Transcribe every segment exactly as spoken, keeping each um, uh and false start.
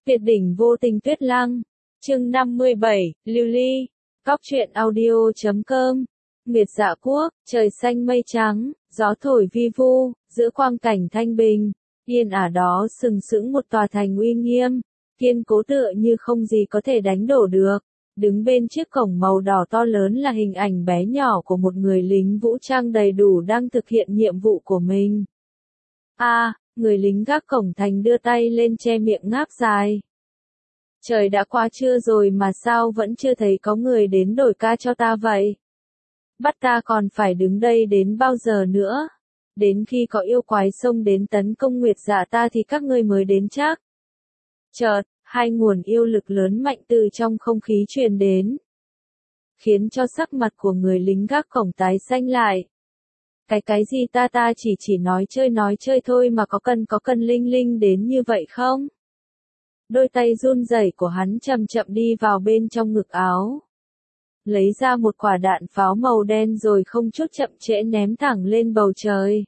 Tuyệt đỉnh vô tình tuyết lăng. Chương năm mươi bảy, Lưu Ly. Góc truyện audio chấm com. Nguyệt Dạ Quốc, trời xanh mây trắng, gió thổi vi vu, giữa quang cảnh thanh bình, yên ả đó sừng sững một tòa thành uy nghiêm, kiên cố tựa như không gì có thể đánh đổ được. Đứng bên chiếc cổng màu đỏ to lớn là hình ảnh bé nhỏ của một người lính vũ trang đầy đủ đang thực hiện nhiệm vụ của mình. A, à, người lính gác cổng thành đưa tay lên che miệng ngáp dài. Trời đã qua trưa rồi mà sao vẫn chưa thấy có người đến đổi ca cho ta vậy? Bắt ta còn phải đứng đây đến bao giờ nữa? Đến khi có yêu quái xông đến tấn công Nguyệt Dạ ta thì các ngươi mới đến chắc. Chợt, hai nguồn yêu lực lớn mạnh từ trong không khí truyền đến, khiến cho sắc mặt của người lính gác cổng tái xanh lại. Cái cái gì ta ta chỉ chỉ nói chơi nói chơi thôi mà có cần có cần linh linh đến như vậy không? Đôi tay run rẩy của hắn chậm chậm đi vào bên trong ngực áo, lấy ra một quả đạn pháo màu đen rồi không chút chậm trễ ném thẳng lên bầu trời.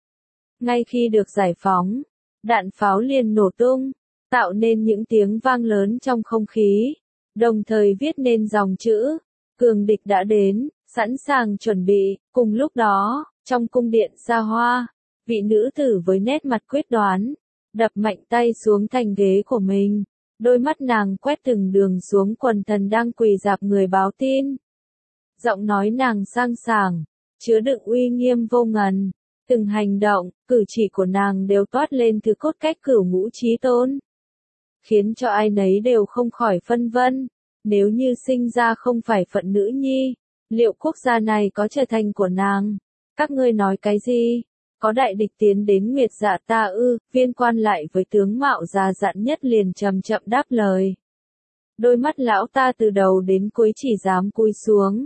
Ngay khi được giải phóng, đạn pháo liền nổ tung, tạo nên những tiếng vang lớn trong không khí, đồng thời viết nên dòng chữ, cường địch đã đến, sẵn sàng chuẩn bị. Cùng lúc đó, trong cung điện xa hoa, vị nữ tử với nét mặt quyết đoán, đập mạnh tay xuống thành ghế của mình, đôi mắt nàng quét từng đường xuống quần thần đang quỳ rạp người báo tin. Giọng nói nàng sang sảng, chứa đựng uy nghiêm vô ngần, từng hành động, cử chỉ của nàng đều toát lên từ cốt cách cửu ngũ chí tôn, khiến cho ai nấy đều không khỏi phân vân, nếu như sinh ra không phải phận nữ nhi, liệu quốc gia này có trở thành của nàng? Các ngươi nói cái gì? Có đại địch tiến đến Nguyệt Dạ ta ư? Viên quan lại với tướng mạo già dặn nhất liền chậm chậm đáp lời. Đôi mắt lão ta từ đầu đến cuối chỉ dám cúi xuống,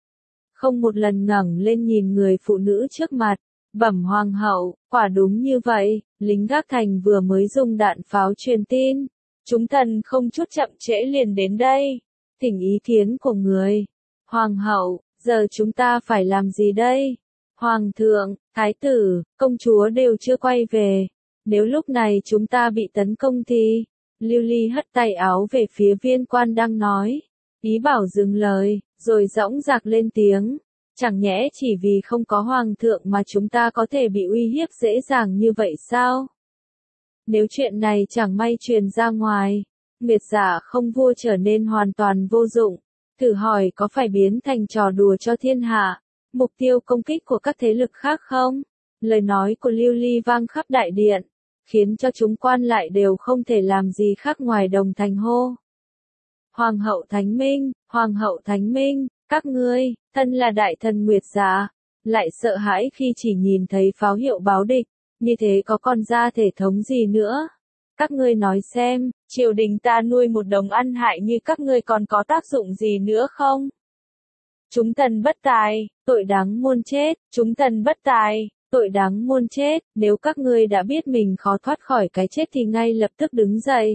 không một lần ngẩng lên nhìn người phụ nữ trước mặt. Bẩm hoàng hậu, quả đúng như vậy, lính gác thành vừa mới dùng đạn pháo truyền tin. Chúng thần không chút chậm trễ liền đến đây, thỉnh ý kiến của người. Hoàng hậu, giờ chúng ta phải làm gì đây? Hoàng thượng, thái tử, công chúa đều chưa quay về. Nếu lúc này chúng ta bị tấn công thì... Lưu Ly hất tay áo về phía viên quan đang nói, ý bảo dừng lời, rồi dõng dạc lên tiếng. Chẳng nhẽ chỉ vì không có hoàng thượng mà chúng ta có thể bị uy hiếp dễ dàng như vậy sao? Nếu chuyện này chẳng may truyền ra ngoài, Nguyệt Dạ không vua trở nên hoàn toàn vô dụng. Thử hỏi có phải biến thành trò đùa cho thiên hạ, mục tiêu công kích của các thế lực khác không? Lời nói của Lưu Ly vang khắp đại điện, khiến cho chúng quan lại đều không thể làm gì khác ngoài đồng thanh hô. Hoàng hậu Thánh Minh, Hoàng hậu Thánh Minh, các ngươi, thân là đại thần Nguyệt Dạ, lại sợ hãi khi chỉ nhìn thấy pháo hiệu báo địch, như thế có còn ra thể thống gì nữa? Các ngươi nói xem, triều đình ta nuôi một đống ăn hại như các ngươi còn có tác dụng gì nữa không? Chúng thần bất tài, tội đáng muôn chết, chúng thần bất tài, tội đáng muôn chết. Nếu các ngươi đã biết mình khó thoát khỏi cái chết thì ngay lập tức đứng dậy,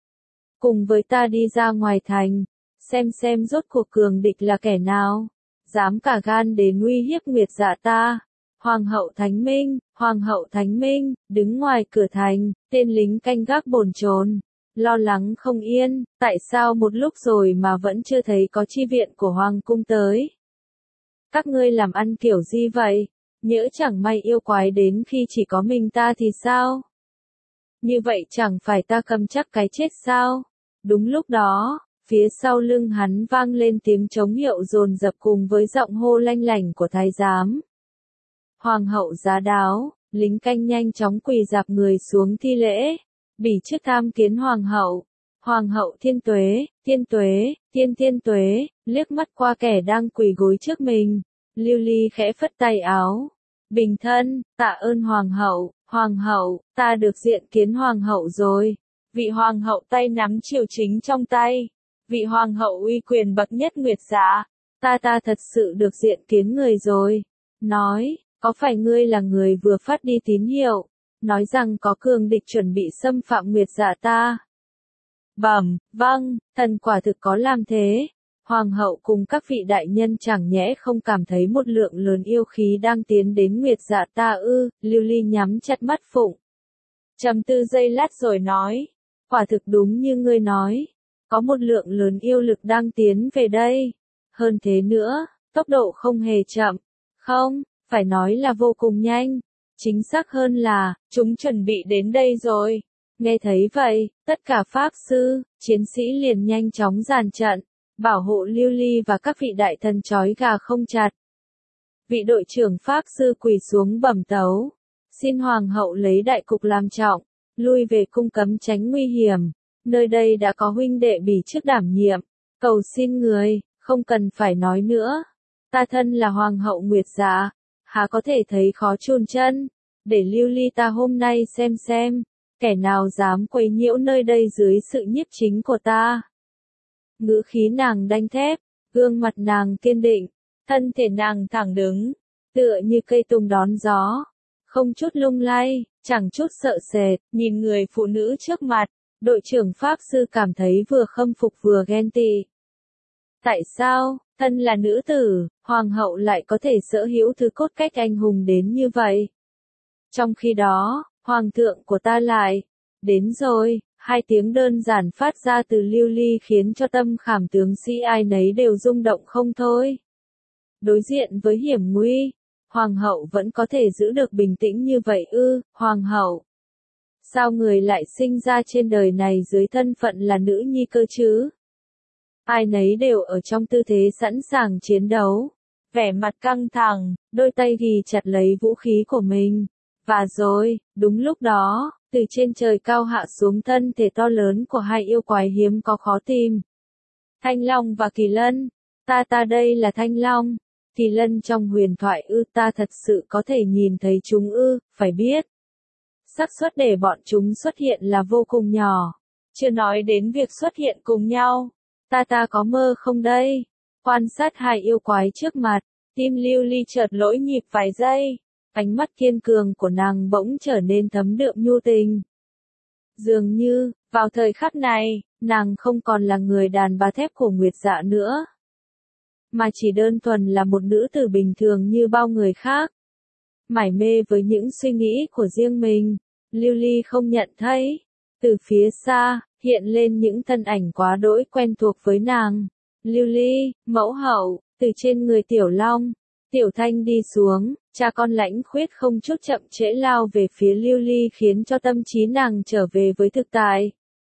cùng với ta đi ra ngoài thành, xem xem rốt cuộc cường địch là kẻ nào, dám cả gan đến uy hiếp Nguyệt Dạ ta. Hoàng hậu Thánh Minh, Hoàng hậu Thánh Minh, đứng ngoài cửa thành, tên lính canh gác bồn chồn, lo lắng không yên, tại sao một lúc rồi mà vẫn chưa thấy có chi viện của Hoàng cung tới? Các ngươi làm ăn kiểu gì vậy? Nhỡ chẳng may yêu quái đến khi chỉ có mình ta thì sao? Như vậy chẳng phải ta cầm chắc cái chết sao? Đúng lúc đó, phía sau lưng hắn vang lên tiếng trống hiệu dồn dập cùng với giọng hô lanh lảnh của thái giám. Hoàng hậu Giá Đáo, lính canh nhanh chóng quỳ rạp người xuống thi lễ, bỉ trước tham kiến hoàng hậu. Hoàng hậu Thiên Tuế, Thiên Tuế, Thiên Thiên Tuế, liếc mắt qua kẻ đang quỳ gối trước mình, Lưu Ly khẽ phất tay áo. Bình thân, tạ ơn hoàng hậu, hoàng hậu, ta được diện kiến hoàng hậu rồi. Vị hoàng hậu tay nắm triều chính trong tay, vị hoàng hậu uy quyền bậc nhất Nguyệt Dạ, ta ta thật sự được diện kiến người rồi. Nói, có phải ngươi là người vừa phát đi tín hiệu, nói rằng có cường địch chuẩn bị xâm phạm Nguyệt Dạ ta? Bẩm, vâng, thần quả thực có làm thế. Hoàng hậu cùng các vị đại nhân chẳng nhẽ không cảm thấy một lượng lớn yêu khí đang tiến đến Nguyệt Dạ ta ư? Lưu Ly nhắm chặt mắt phụng, trầm tư giây lát rồi nói, Quả thực đúng như ngươi nói, có một lượng lớn yêu lực đang tiến về đây. Hơn thế nữa, tốc độ không hề chậm, không, phải nói là vô cùng nhanh. Chính xác hơn là, chúng chuẩn bị đến đây rồi. Nghe thấy vậy, tất cả pháp sư, chiến sĩ liền nhanh chóng dàn trận, bảo hộ Lưu Ly và các vị đại thần trói gà không chặt. Vị đội trưởng pháp sư quỳ xuống bẩm tấu, xin hoàng hậu lấy đại cục làm trọng, lui về cung cấm tránh nguy hiểm. Nơi đây đã có huynh đệ bỉ trước đảm nhiệm, cầu xin người, không cần phải nói nữa. Ta thân là hoàng hậu Nguyệt Dạ, há có thể thấy khó chôn chân, để Lưu Ly ta hôm nay xem xem, kẻ nào dám quấy nhiễu nơi đây dưới sự nhiếp chính của ta. Ngữ khí nàng đanh thép, gương mặt nàng kiên định, thân thể nàng thẳng đứng, tựa như cây tùng đón gió, không chút lung lay, chẳng chút sợ sệt, nhìn người phụ nữ trước mặt, đội trưởng pháp sư cảm thấy vừa khâm phục vừa ghen tị. Tại sao, thân là nữ tử, hoàng hậu lại có thể sở hữu thứ cốt cách anh hùng đến như vậy? Trong khi đó, hoàng thượng của ta lại, đến rồi, hai tiếng đơn giản phát ra từ Lưu Ly khiến cho tâm khảm tướng sĩ ai nấy đều rung động không thôi. Đối diện với hiểm nguy, hoàng hậu vẫn có thể giữ được bình tĩnh như vậy ư, hoàng hậu. Sao người lại sinh ra trên đời này dưới thân phận là nữ nhi cơ chứ? Ai nấy đều ở trong tư thế sẵn sàng chiến đấu, vẻ mặt căng thẳng, đôi tay ghi chặt lấy vũ khí của mình. Và rồi, đúng lúc đó, từ trên trời cao hạ xuống thân thể to lớn của hai yêu quái hiếm có khó tìm. Thanh Long và Kỳ Lân, ta ta đây là Thanh Long, Kỳ Lân trong huyền thoại ư, ta thật sự có thể nhìn thấy chúng ư, phải biết. Xác suất để bọn chúng xuất hiện là vô cùng nhỏ, chưa nói đến việc xuất hiện cùng nhau. Ta ta có mơ không đây? Quan sát hai yêu quái trước mặt, tim Lưu Ly chợt lỗi nhịp vài giây, ánh mắt kiên cường của nàng bỗng trở nên thấm đượm nhu tình. Dường như, vào thời khắc này, nàng không còn là người đàn bà thép của Nguyệt Dạ nữa, mà chỉ đơn thuần là một nữ tử bình thường như bao người khác. Mải mê với những suy nghĩ của riêng mình, Lưu Ly không nhận thấy, từ phía xa, hiện lên những thân ảnh quá đỗi quen thuộc với nàng. Lưu Ly, mẫu hậu, từ trên người Tiểu Long, Tiểu Thanh đi xuống, cha con Lãnh Khuyết không chút chậm trễ lao về phía Lưu Ly khiến cho tâm trí nàng trở về với thực tại.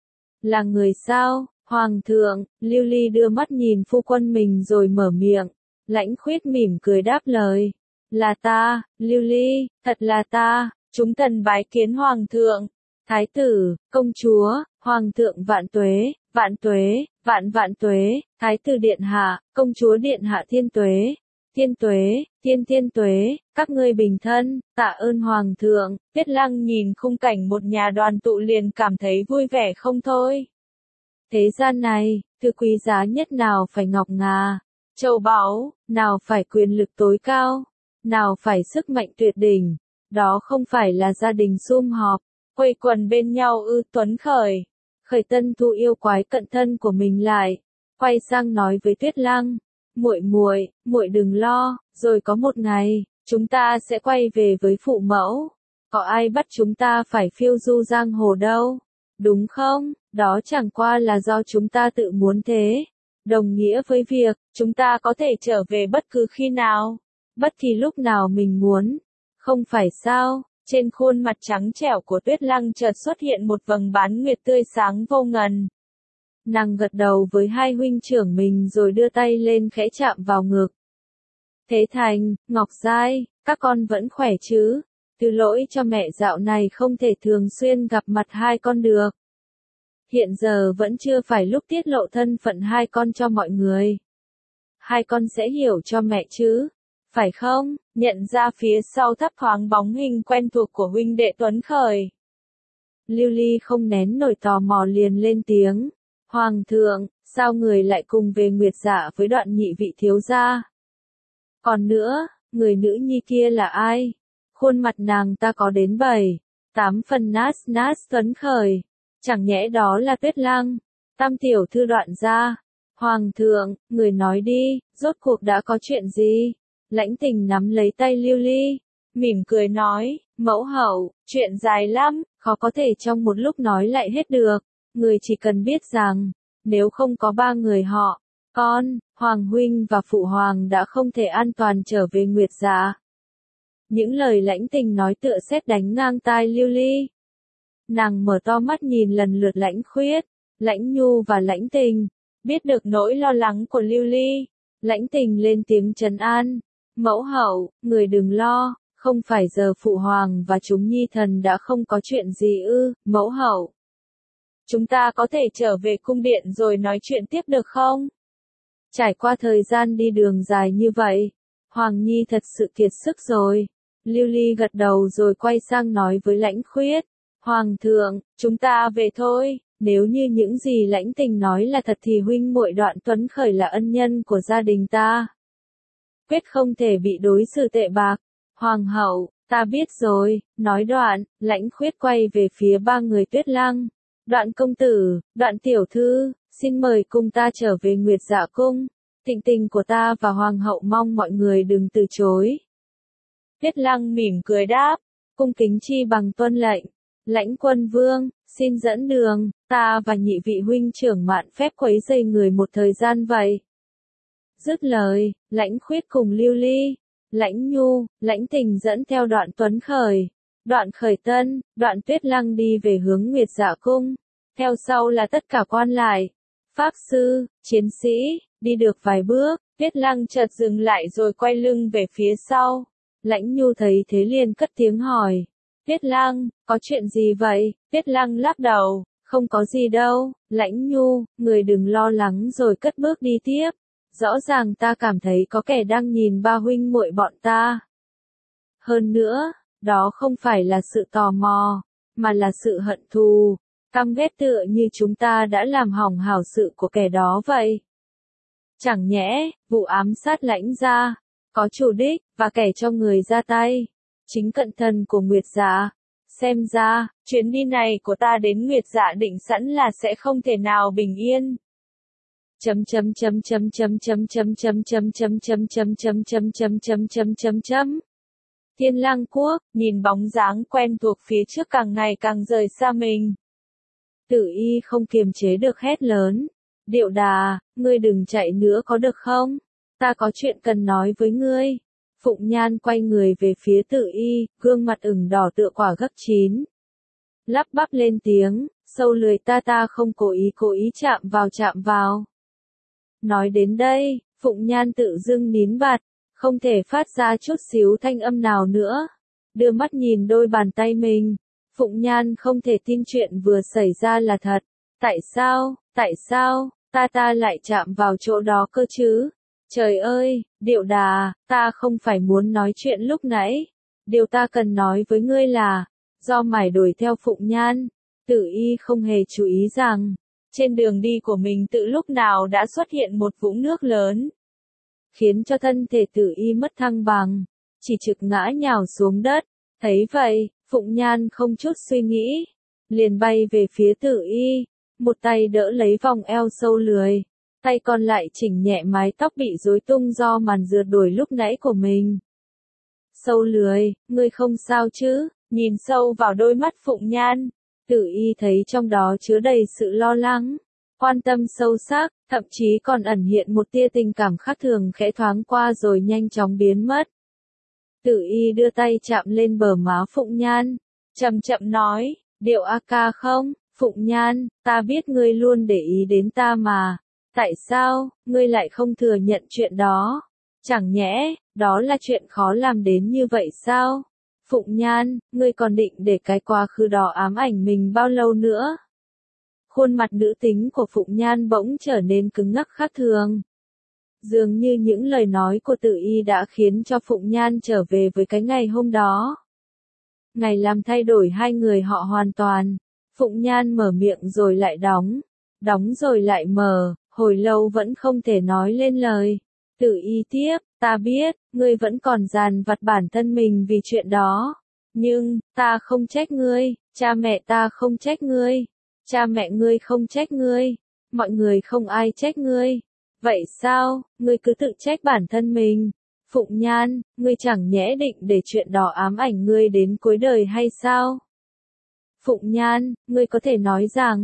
Là người sao, Hoàng thượng? Lưu Ly đưa mắt nhìn phu quân mình rồi mở miệng. Lãnh Khuyết mỉm cười đáp lời. Là ta, Lưu Ly, thật là ta, chúng thần bái kiến Hoàng thượng. Thái tử, công chúa, Hoàng thượng vạn tuế, vạn tuế, vạn vạn tuế, Thái tử điện hạ, công chúa điện hạ thiên tuế, thiên tuế, thiên thiên tuế, các ngươi bình thân, tạ ơn Hoàng thượng. Tiết Lăng nhìn khung cảnh một nhà đoàn tụ liền cảm thấy vui vẻ không thôi. Thế gian này, thứ quý giá nhất nào phải ngọc ngà, châu báu, nào phải quyền lực tối cao, nào phải sức mạnh tuyệt đỉnh, đó không phải là gia đình sum họp, quây quần bên nhau ư. Tuấn Khởi, Khởi Tân thu yêu quái cận thân của mình lại, quay sang nói với Tuyết Lăng, muội muội, muội đừng lo, rồi có một ngày, chúng ta sẽ quay về với phụ mẫu, có ai bắt chúng ta phải phiêu du giang hồ đâu, đúng không? Đó chẳng qua là do chúng ta tự muốn thế, đồng nghĩa với việc, chúng ta có thể trở về bất cứ khi nào, bất kỳ lúc nào mình muốn, không phải sao? Trên khuôn mặt trắng trẻo của Tuyết Lăng chợt xuất hiện một vầng bán nguyệt tươi sáng vô ngần. Nàng gật đầu với hai huynh trưởng mình rồi đưa tay lên khẽ chạm vào ngực. Thế Thành, Ngọc Giai, các con vẫn khỏe chứ? Thứ lỗi cho mẹ dạo này không thể thường xuyên gặp mặt hai con được. Hiện giờ vẫn chưa phải lúc tiết lộ thân phận hai con cho mọi người. Hai con sẽ hiểu cho mẹ chứ, phải không? Nhận ra phía sau thấp thoáng bóng hình quen thuộc của huynh đệ Tuấn Khởi. Lưu Ly không nén nổi tò mò liền lên tiếng. Hoàng thượng, sao người lại cùng về Nguyệt Dạ với Đoạn nhị vị thiếu gia? Còn nữa, người nữ nhi kia là ai? Khuôn mặt nàng ta có đến bảy, tám phần nát nát. Tuấn Khởi, chẳng nhẽ đó là Tuyết Lăng, tam tiểu thư Đoạn gia? Hoàng thượng, người nói đi, rốt cuộc đã có chuyện gì? Lãnh Tình nắm lấy tay Lưu Ly, mỉm cười nói, mẫu hậu, chuyện dài lắm, khó có thể trong một lúc nói lại hết được. người chỉ cần biết rằng, nếu không có ba người họ, con, Hoàng huynh và Phụ Hoàng đã không thể an toàn trở về Nguyệt Dạ. Những lời Lãnh Tình nói tựa sét đánh ngang tai Lưu Ly. Nàng mở to mắt nhìn lần lượt Lãnh Khuyết, Lãnh Nhu và Lãnh Tình, biết được nỗi lo lắng của Lưu Ly. Lãnh Tình lên tiếng trấn an, mẫu hậu, người đừng lo, không phải giờ Phụ Hoàng và chúng nhi thần đã không có chuyện gì ư, mẫu hậu. Chúng ta có thể trở về cung điện rồi nói chuyện tiếp được không? Trải qua thời gian đi đường dài như vậy, Hoàng Nhi thật sự kiệt sức rồi. Lưu Ly gật đầu rồi quay sang nói với Lãnh Khuyết, Hoàng thượng, chúng ta về thôi, nếu như những gì Lãnh Tình nói là thật thì huynh muội Đoạn Tuấn Khởi là ân nhân của gia đình ta. Quyết không thể bị đối xử tệ bạc. Hoàng hậu, ta biết rồi, nói đoạn, Lãnh Khuyết quay về phía ba người Tuyết Lăng. Đoạn công tử, Đoạn tiểu thư, xin mời cùng ta trở về Nguyệt Dạ cung. Tình tình của ta và Hoàng hậu mong mọi người đừng từ chối. Tuyết Lăng mỉm cười đáp, cung kính chi bằng tuân lệnh. Lãnh quân vương, xin dẫn đường, ta và nhị vị huynh trưởng mạn phép quấy rầy người một thời gian vậy. Dứt lời, Lãnh Khuyết cùng Lưu Ly, Lãnh Nhu, Lãnh Tình dẫn theo Đoạn Tuấn Khởi, Đoạn Khởi Tân, Đoạn Tuyết Lăng đi về hướng Nguyệt Dạ cung. Theo sau là tất cả quan lại, pháp sư, chiến sĩ, đi được vài bước, Tuyết Lăng chợt dừng lại rồi quay lưng về phía sau. Lãnh Nhu thấy thế liền cất tiếng hỏi, Tuyết Lăng, có chuyện gì vậy? Tuyết Lăng lắc đầu, không có gì đâu. Lãnh Nhu, người đừng lo lắng rồi cất bước đi tiếp. Rõ ràng ta cảm thấy có kẻ đang nhìn ba huynh muội bọn ta. Hơn nữa, đó không phải là sự tò mò, mà là sự hận thù, căm ghét tựa như chúng ta đã làm hỏng hảo sự của kẻ đó vậy. Chẳng nhẽ, vụ ám sát Lãnh gia, có chủ đích, và kẻ cho người ra tay, chính cận thần của Nguyệt Dạ. Xem ra, chuyến đi này của ta đến Nguyệt Dạ định sẵn là sẽ không thể nào bình yên. Chấm chấm chấm chấm chấm chấm chấm chấm chấm chấm chấm chấm chấm chấm chấm chấm chấm chấm chấm. Thiên Lang Quốc, nhìn bóng dáng quen thuộc phía trước càng ngày càng rời xa mình. Tử Y không kiềm chế được hét lớn, Điệu Đà, ngươi đừng chạy nữa có được không? Ta có chuyện cần nói với ngươi. Phụng Nhan quay người về phía Tử Y, gương mặt ửng đỏ tựa quả gấc chín. Lắp bắp lên tiếng, sâu lười ta ta không cố ý cố ý chạm vào chạm vào. Nói đến đây, Phụng Nhan tự dưng nín bặt, không thể phát ra chút xíu thanh âm nào nữa. Đưa mắt nhìn đôi bàn tay mình, Phụng Nhan không thể tin chuyện vừa xảy ra là thật. Tại sao, tại sao, ta ta lại chạm vào chỗ đó cơ chứ? Trời ơi, Điệu Đà, ta không phải muốn nói chuyện lúc nãy. Điều ta cần nói với ngươi là, do mải đuổi theo Phụng Nhan, Tử Y không hề chú ý rằng, trên đường đi của mình tự lúc nào đã xuất hiện một vũng nước lớn, khiến cho thân thể Tử Y mất thăng bằng, chỉ trực ngã nhào xuống đất. Thấy vậy, Phụng Nhan không chút suy nghĩ, liền bay về phía Tử Y, một tay đỡ lấy vòng eo sâu lười, tay còn lại chỉnh nhẹ mái tóc bị rối tung do màn rượt đuổi lúc nãy của mình. Sâu lười, ngươi không sao chứ? Nhìn sâu vào đôi mắt Phụng Nhan, Tử Y thấy trong đó chứa đầy sự lo lắng, quan tâm sâu sắc, thậm chí còn ẩn hiện một tia tình cảm khác thường khẽ thoáng qua rồi nhanh chóng biến mất. Tử Y đưa tay chạm lên bờ má Phụng Nhan, chậm chậm nói, Điệu A ca không? Phụng Nhan, ta biết ngươi luôn để ý đến ta mà. Tại sao, ngươi lại không thừa nhận chuyện đó? Chẳng nhẽ, đó là chuyện khó làm đến như vậy sao? Phụng Nhan, ngươi còn định để cái quá khứ đó ám ảnh mình bao lâu nữa? Khuôn mặt nữ tính của Phụng Nhan bỗng trở nên cứng ngắc khác thường. Dường như những lời nói của Tử Y đã khiến cho Phụng Nhan trở về với cái ngày hôm đó. Ngày làm thay đổi hai người họ hoàn toàn. Phụng Nhan mở miệng rồi lại đóng, đóng rồi lại mở, hồi lâu vẫn không thể nói lên lời. Tử Y tiếp, ta biết, ngươi vẫn còn dằn vặt bản thân mình vì chuyện đó. Nhưng, ta không trách ngươi, cha mẹ ta không trách ngươi, cha mẹ ngươi không trách ngươi, mọi người không ai trách ngươi. Vậy sao, ngươi cứ tự trách bản thân mình? Phụng Nhan, ngươi chẳng nhẽ định để chuyện đó ám ảnh ngươi đến cuối đời hay sao? Phụng Nhan, ngươi có thể nói rằng,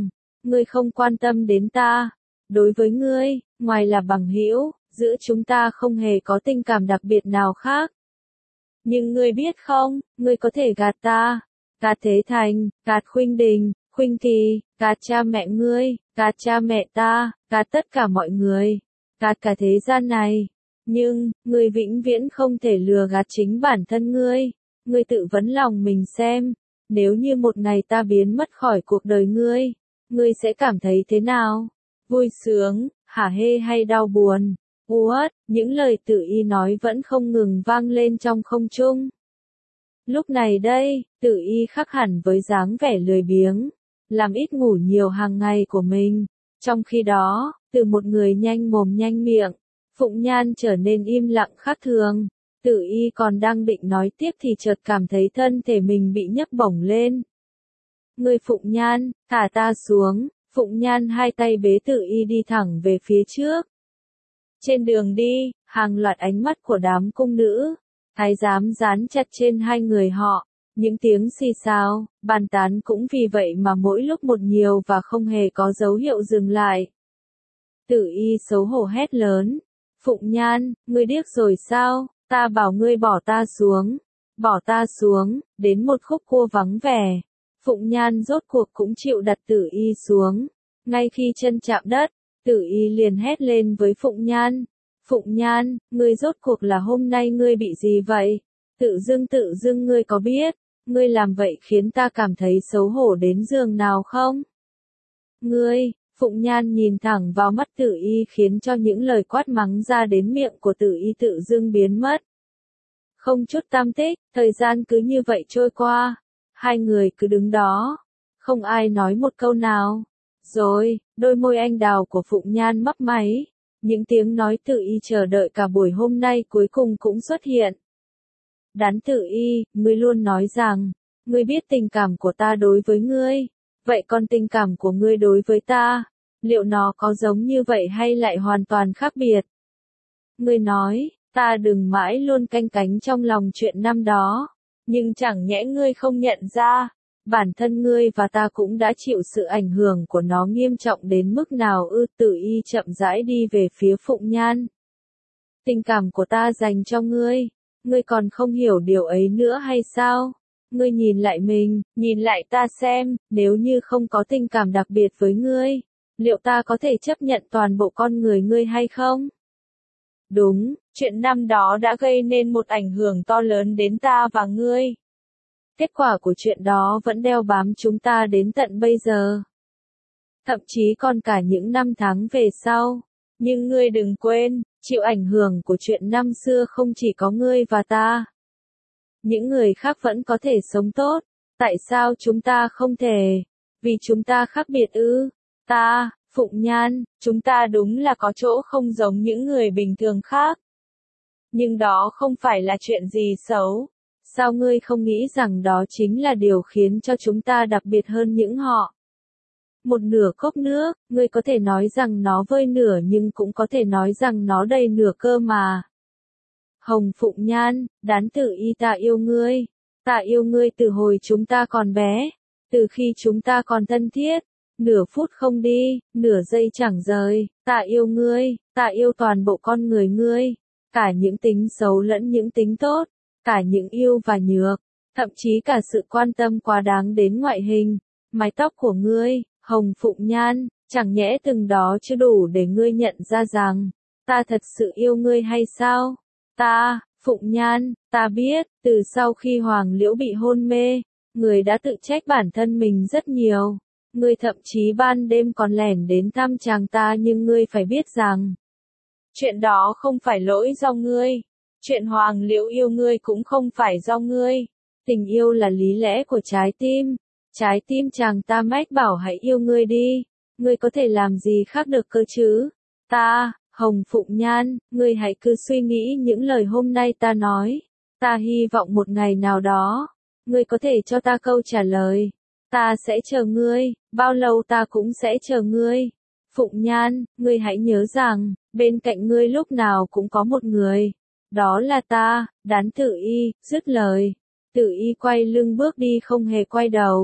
ngươi không quan tâm đến ta. Đối với ngươi, ngoài là bằng hữu, giữa chúng ta không hề có tình cảm đặc biệt nào khác. Nhưng ngươi biết không, ngươi có thể gạt ta, gạt Thế Thành, gạt Khuynh Đình, Khuynh Kỳ, gạt cha mẹ ngươi, gạt cha mẹ ta, gạt tất cả mọi người, gạt cả thế gian này. Nhưng, ngươi vĩnh viễn không thể lừa gạt chính bản thân ngươi. Ngươi tự vấn lòng mình xem, nếu như một ngày ta biến mất khỏi cuộc đời ngươi, ngươi sẽ cảm thấy thế nào? Vui sướng, hả hê hay đau buồn? Uất, những lời Tử Y nói vẫn không ngừng vang lên trong không trung. Lúc này đây, Tử Y khác hẳn với dáng vẻ lười biếng, làm ít ngủ nhiều hàng ngày của mình. Trong khi đó, từ một người nhanh mồm nhanh miệng, Phụng Nhan trở nên im lặng khác thường. Tử Y còn đang định nói tiếp thì chợt cảm thấy thân thể mình bị nhấc bổng lên. Người Phụng Nhan, thả ta xuống. Phụng Nhan hai tay bế Tử Y đi thẳng về phía trước. Trên đường đi, hàng loạt ánh mắt của đám cung nữ, thái giám dán chặt trên hai người họ. Những tiếng xì xào, bàn tán cũng vì vậy mà mỗi lúc một nhiều và không hề có dấu hiệu dừng lại. Tử Y xấu hổ hét lớn. Phụng Nhan, ngươi điếc rồi sao? Ta bảo ngươi bỏ ta xuống. Bỏ ta xuống, đến một khúc cua vắng vẻ. Phụng Nhan rốt cuộc cũng chịu đặt Tử Y xuống. Ngay khi chân chạm đất, Tử Y liền hét lên với Phụng Nhan. Phụng Nhan, ngươi rốt cuộc là hôm nay ngươi bị gì vậy? Tự dưng tự dưng ngươi có biết, ngươi làm vậy khiến ta cảm thấy xấu hổ đến giường nào không? Ngươi, Phụng Nhan nhìn thẳng vào mắt Tử Y khiến cho những lời quát mắng ra đến miệng của Tử Y tự dưng biến mất. Không chút tăm tích, thời gian cứ như vậy trôi qua. Hai người cứ đứng đó, không ai nói một câu nào. Rồi, đôi môi anh đào của Phụng Nhan mấp máy. Những tiếng nói Tử Y chờ đợi cả buổi hôm nay cuối cùng cũng xuất hiện. Đán Tử Y, ngươi luôn nói rằng, ngươi biết tình cảm của ta đối với ngươi. Vậy còn tình cảm của ngươi đối với ta, liệu nó có giống như vậy hay lại hoàn toàn khác biệt? Ngươi nói, ta đừng mãi luôn canh cánh trong lòng chuyện năm đó. Nhưng chẳng nhẽ ngươi không nhận ra, bản thân ngươi và ta cũng đã chịu sự ảnh hưởng của nó nghiêm trọng đến mức nào ư? Tử Y chậm rãi đi về phía Phụng Nhan. Tình cảm của ta dành cho ngươi, ngươi còn không hiểu điều ấy nữa hay sao? Ngươi nhìn lại mình, nhìn lại ta xem, nếu như không có tình cảm đặc biệt với ngươi, liệu ta có thể chấp nhận toàn bộ con người ngươi hay không? Đúng, chuyện năm đó đã gây nên một ảnh hưởng to lớn đến ta và ngươi. Kết quả của chuyện đó vẫn đeo bám chúng ta đến tận bây giờ. Thậm chí còn cả những năm tháng về sau. Nhưng ngươi đừng quên, chịu ảnh hưởng của chuyện năm xưa không chỉ có ngươi và ta. Những người khác vẫn có thể sống tốt. Tại sao chúng ta không thể? Vì chúng ta khác biệt ư? Ta, Phụng Nhan, chúng ta đúng là có chỗ không giống những người bình thường khác. Nhưng đó không phải là chuyện gì xấu. Sao ngươi không nghĩ rằng đó chính là điều khiến cho chúng ta đặc biệt hơn những họ? Một nửa cốc nước, ngươi có thể nói rằng nó vơi nửa nhưng cũng có thể nói rằng nó đầy nửa cơ mà. Hồng Phụng Nhan, Đán Tử Y, ta yêu ngươi. Ta yêu ngươi từ hồi chúng ta còn bé. Từ khi chúng ta còn thân thiết. Nửa phút không đi, nửa giây chẳng rời. Ta yêu ngươi, ta yêu toàn bộ con người ngươi. Cả những tính xấu lẫn những tính tốt. Cả những yêu và nhược. Thậm chí cả sự quan tâm quá đáng đến ngoại hình. Mái tóc của ngươi, Hồng Phụng Nhan, chẳng nhẽ từng đó chưa đủ để ngươi nhận ra rằng, ta thật sự yêu ngươi hay sao? Ta, Phụng Nhan, ta biết, từ sau khi Hoàng Liễu bị hôn mê, người đã tự trách bản thân mình rất nhiều. Ngươi thậm chí ban đêm còn lẻn đến thăm chàng ta, nhưng ngươi phải biết rằng, chuyện đó không phải lỗi do ngươi. Chuyện Hoàng Liễu yêu ngươi cũng không phải do ngươi. Tình yêu là lý lẽ của trái tim. Trái tim chàng ta mách bảo hãy yêu ngươi đi. Ngươi có thể làm gì khác được cơ chứ? Ta, Hồng Phụng Nhan, ngươi hãy cứ suy nghĩ những lời hôm nay ta nói. Ta hy vọng một ngày nào đó, ngươi có thể cho ta câu trả lời. Ta sẽ chờ ngươi, bao lâu ta cũng sẽ chờ ngươi. Phụng Nhan, ngươi hãy nhớ rằng, bên cạnh ngươi lúc nào cũng có một người. Đó là ta. Đán Tử Y, dứt lời. Tử Y quay lưng bước đi không hề quay đầu.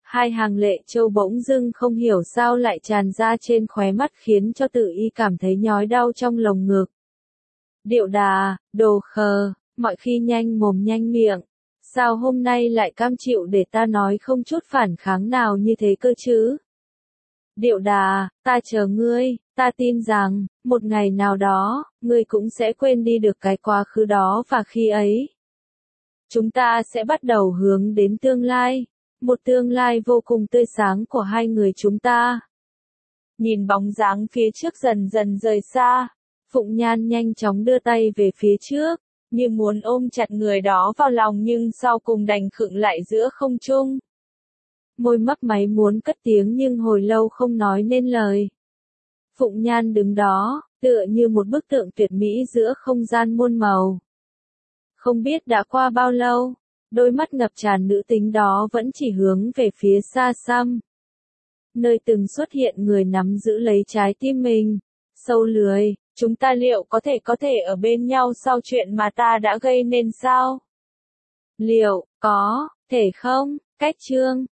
Hai hàng lệ châu bỗng dưng không hiểu sao lại tràn ra trên khóe mắt khiến cho Tự Y cảm thấy nhói đau trong lồng ngực. Điệu đà, đồ khờ, mọi khi nhanh mồm nhanh miệng. Sao hôm nay lại cam chịu để ta nói không chút phản kháng nào như thế cơ chứ? Điệu đà, ta chờ ngươi, ta tin rằng, một ngày nào đó, ngươi cũng sẽ quên đi được cái quá khứ đó và khi ấy, chúng ta sẽ bắt đầu hướng đến tương lai, một tương lai vô cùng tươi sáng của hai người chúng ta. Nhìn bóng dáng phía trước dần dần rời xa, Phụng Nhan nhanh chóng đưa tay về phía trước, như muốn ôm chặt người đó vào lòng nhưng sau cùng đành khựng lại giữa không trung. Môi mấp máy muốn cất tiếng nhưng hồi lâu không nói nên lời. Phụng Nhan đứng đó, tựa như một bức tượng tuyệt mỹ giữa không gian muôn màu. Không biết đã qua bao lâu, đôi mắt ngập tràn nữ tính đó vẫn chỉ hướng về phía xa xăm. Nơi từng xuất hiện người nắm giữ lấy trái tim mình. Sâu lười, chúng ta liệu có thể có thể ở bên nhau sau chuyện mà ta đã gây nên sao? Liệu, có, thể không? Cách chương